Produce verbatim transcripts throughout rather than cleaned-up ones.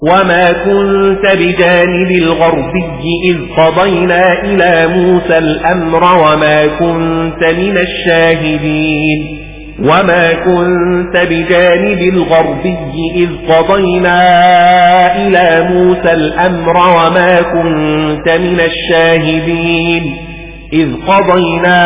وما كنت بجانب الغربي إذ قضينا إلى موسى الأمر وما كنت من الشاهدين وما كنت بجانب الغربي إذ قضينا إلى موسى الأمر وما كنت من الشاهدين إذ قضينا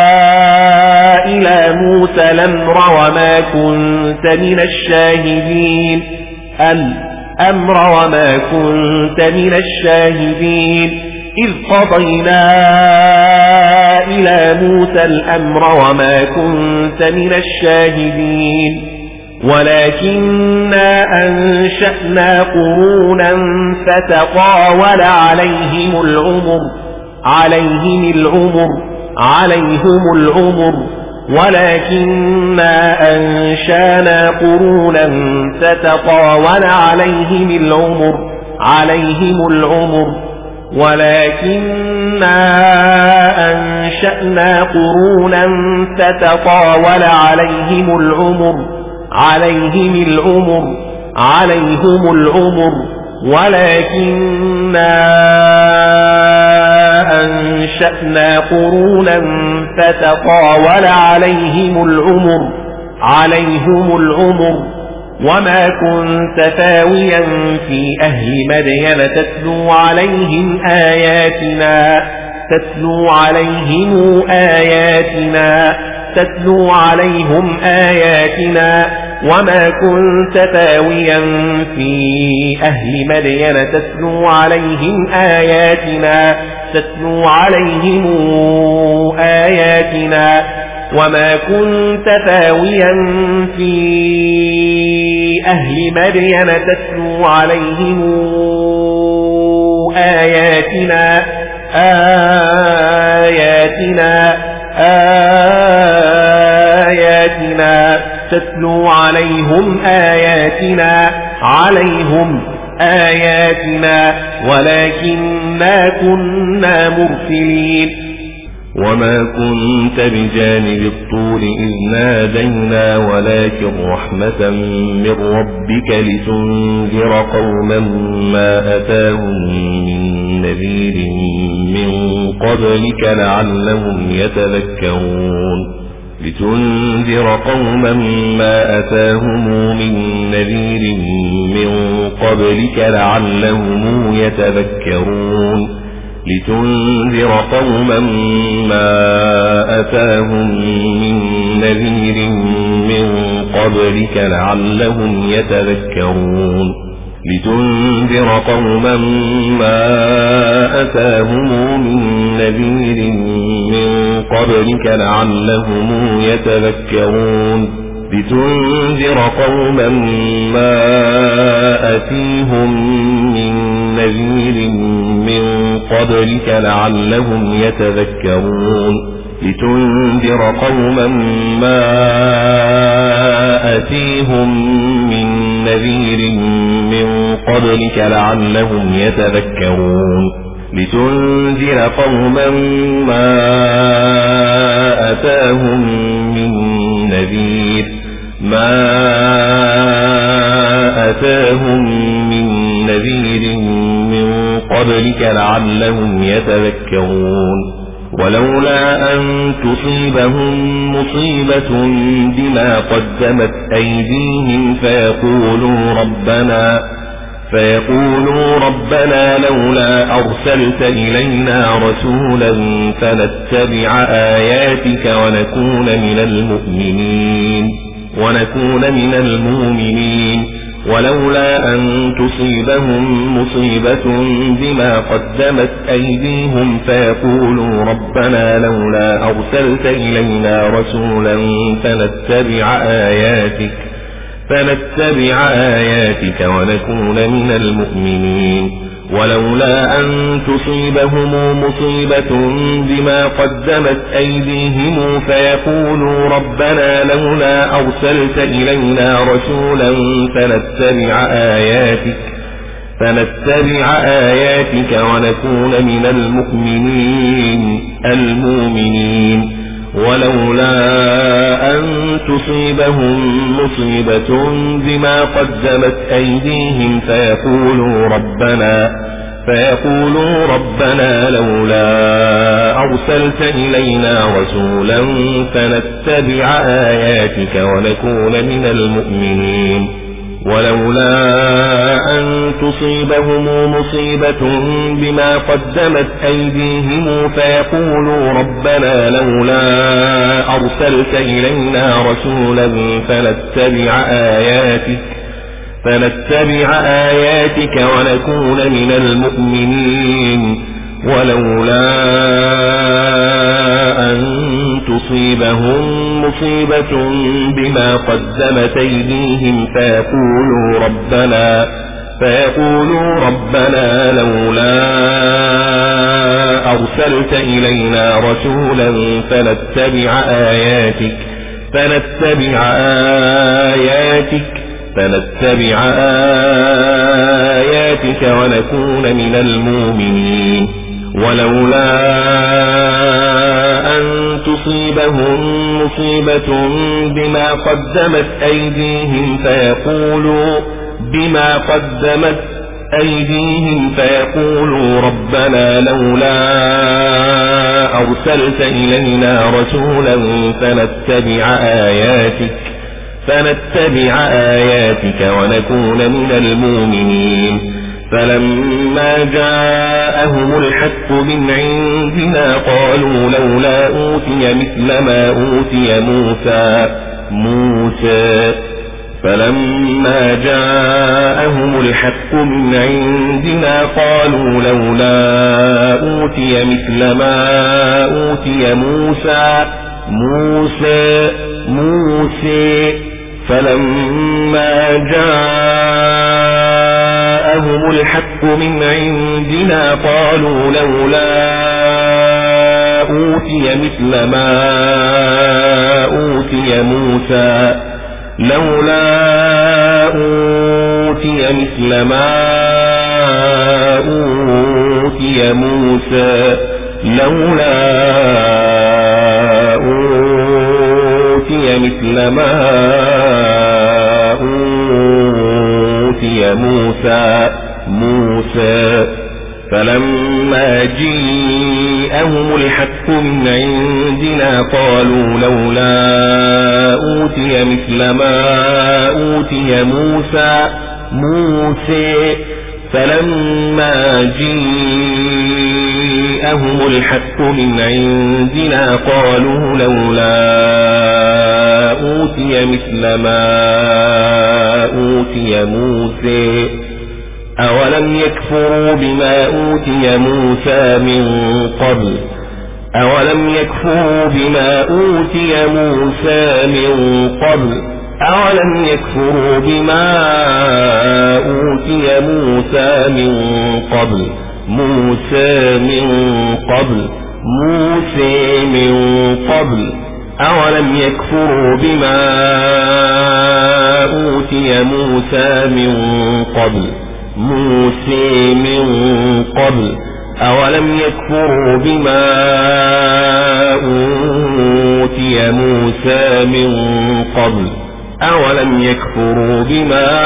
إلى موسى الأمر وما كنت من الشاهدين الأمر وما كنت من الشاهدين إذ قضينا إلى موسى الأمر وما كنت من الشاهدين ولكننا أنشأنا قرونا فتطاول عليهم العمر عليهم العمر عليهم العمر ولكننا أنشأنا قرونا فتطاول عليهم العمر عليهم العمر ولكننا أنشأنا قرونا فتطاول عليهم العمر عليهم العمر عليهم العمر ولكننا أنشأنا قرونا فتطاول عليهم العمر عليهم العمر وما كنت ثاويا في أهل مدين تتلو عليهم آياتنا تتلو عليهم آياتنا تتلو عليهم آياتنا وما كنت ثاويا في أهل مدين تتلو عليهم آياتنا تتلو عليهم آياتنا وما كنت ثاويا في أهل مدين تتلو عليهم آياتنا آياتنا آياتنا تتلو عليهم آياتنا عليهم آياتنا ولكننا كنا مرسلين وما كنت بجانب الطور إذ نادينا ولكن رحمة من ربك لتنذر قوما ما أتاهم من نذير من قبلك لعلهم يتذكرون لتنذر قوما ما أتاهم من نذير من قبلك لعلهم يتذكرون لتنذر قوما ما أتاهم من نذير من قبلك لعلهم يتذكرون لتنذر قوما ما أتاهم من نذير من قبلك لعلهم يتذكرون لتنذر قوما ما أتيهم من نذير من قبلك لعلهم يتذكرون لتنذر قوما ما أتيهم من نذير من قبلك لعلهم يتذكرون لتنذر قوما ما أتاهم من نذير ما أتاهم من نذير من قبلك لعلهم يتذكرون ولولا أن تصيبهم مصيبة بما قدمت أيديهم فيقولوا ربنا فيقولوا ربنا لولا أرسلت إلينا رسولا فنتبع آياتك ونكون من المؤمنين ونكون من المؤمنين ولولا أن تصيبهم مصيبة بما قدمت أيديهم فيقولوا ربنا لولا أرسلت إلينا رسولا فنتبع آياتك فنتبع آياتك ونكون من المؤمنين ولولا أن تصيبهم مصيبة بما قدمت أيديهم فيقولوا ربنا لولا أرسلت إلينا رسولا فنتبع آياتك فنتبع آياتك ونكون من المؤمنين المؤمنين ولولا أن تصيبهم مصيبة بما قدمت أيديهم فيقولوا ربنا فيقولوا ربنا لولا أرسلت إلينا رسولا فنتبع آياتك ونكون من المؤمنين ولولا أن تصيبهم مصيبة بما قدمت أيديهم فيقولوا ربنا لولا أرسلت إلينا رسولا فنتبع آياتك فنتبع آياتك ونكون من المؤمنين ولولا أن تصيبهم مصيبة بما قدمت أيديهم فيقولوا ربنا فيقولوا ربنا لولا أرسلت إلينا رسولا فنتبع آياتك فنتبع آياتك فنتبع آياتك ونكون من المؤمنين ولولا أن تصيبهم مصيبة بما قدمت أيديهم فيقولوا بما قدمت أيديهم فيقولوا ربنا لولا أرسلت إلينا رسولا فنتبع آياتك فنتبع آياتك ونكون من المؤمنين فلما جاءهم الحق من عندنا قالوا لولا أوتي مثل ما أوتي موسى موسى فلما جاءهم الحق من عندنا قالوا لولا أوتي مثل ما أوتي موسى موسى موسى فلما جاءهم الحق من عندنا قالوا لولا أوتي مثل ما أوتي موسى لولا أوتي مثل ما أوتي موسى لولا أوتي مثل ما أوتي موسى موسى فلما جاءهم الحق من عندنا قالوا لولا أوتي مثل ما أوتي موسى موسى فلما جاءهم الحق من عندنا قالوا لولا أوتي مثل ما أوتي موسى أولم يكفروا بما أوتي موسى من قبل أولم يكفروا بما أوتي موسى من قبل أولم يكفروا بما أوتي موسى من قبل موسى من قبل موسى من قبل أولم يكفروا بما أوتي موسى من قبل موسى من قبل أولم يكفروا بما أوتي موسى من قبل أولم يكفروا بما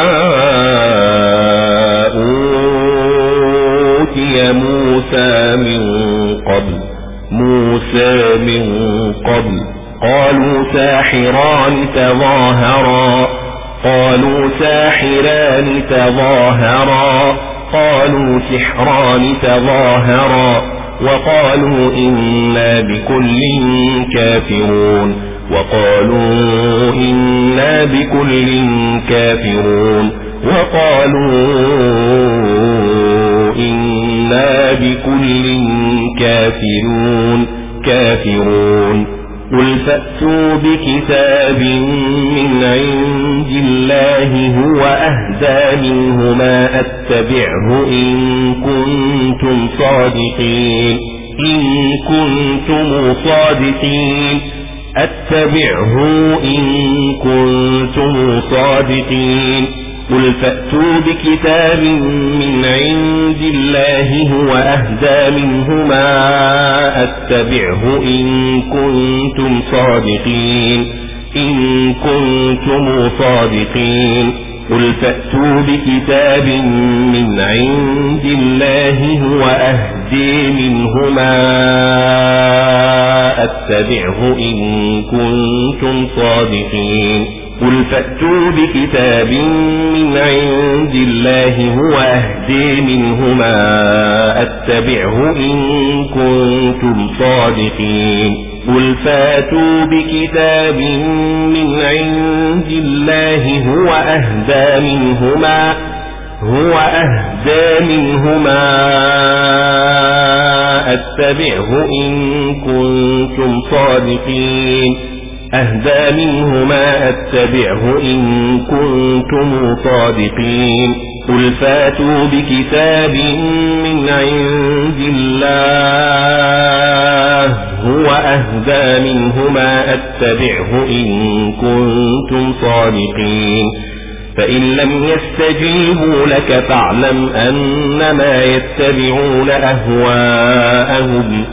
أوتي موسى من قبل موسى من قبل قالوا ساحران تظاهرا قالوا ساحران تظاهرا قالوا سحران تظاهرا وقالوا إنا بكل كافرون وقالوا إنا بكل كافرون وقالوا إنا بكل كافرون كافرون قل فأتوا بكتاب من عند الله هو أهدى منهما أتبعه إن كنتم صادقين إن كنتم صادقين أتبعه إن كنتم صادقين قل فأتوا بكتاب من عند الله هو أهدى منهما أتبعه إن كنتم صادقين إن كنتم صادقين قل فأتوا بكتاب من عند الله هو أهدي منهما أتبعه إن كنتم صادقين قل فأتوا بكتاب من عند الله هو أهدي منهما أتبعه إن كنتم صادقين قل فاتوا بكتاب من عند الله هو أهدى منهما هو أهدى منهما أتبعه إن كنتم صادقين أهدى منهما أتبعه إن كنتم صادقين قل فاتوا بكتاب من عند الله هو أهدى منهما أتبعه إن كنتم صادقين فإن لم يستجيبوا لك فاعلم أنما يتبعون أهواءهم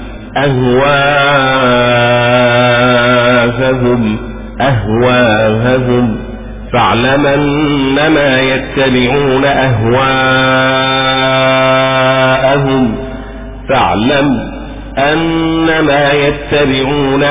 أهواءهم أهواءهم فاعلم أنما يتبعون أهواءهم فاعلم أنما يتبعون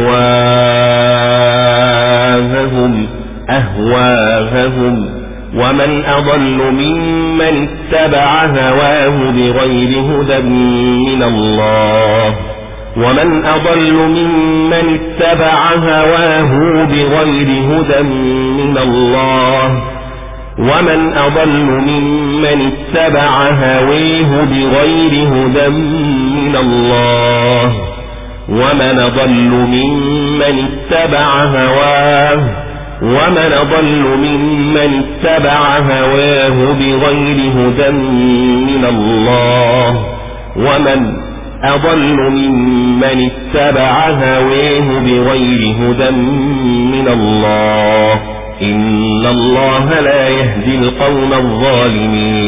أهواءهم أهواءهم ومن أضل ممن اتبع هواه بغير هدى من الله ومن أضل ممن اتبع هواه بغير هدى من الله ومن أضل ممن اتبع هواه بغير هدى من الله ومن أضل ممن اتبع هواه ومن أضل ممن اتبع هواه بغير هدى من الله ومن أضل ممن اتبع هواه بغير هدى من الله إن الله لا يهدي القوم الظالمين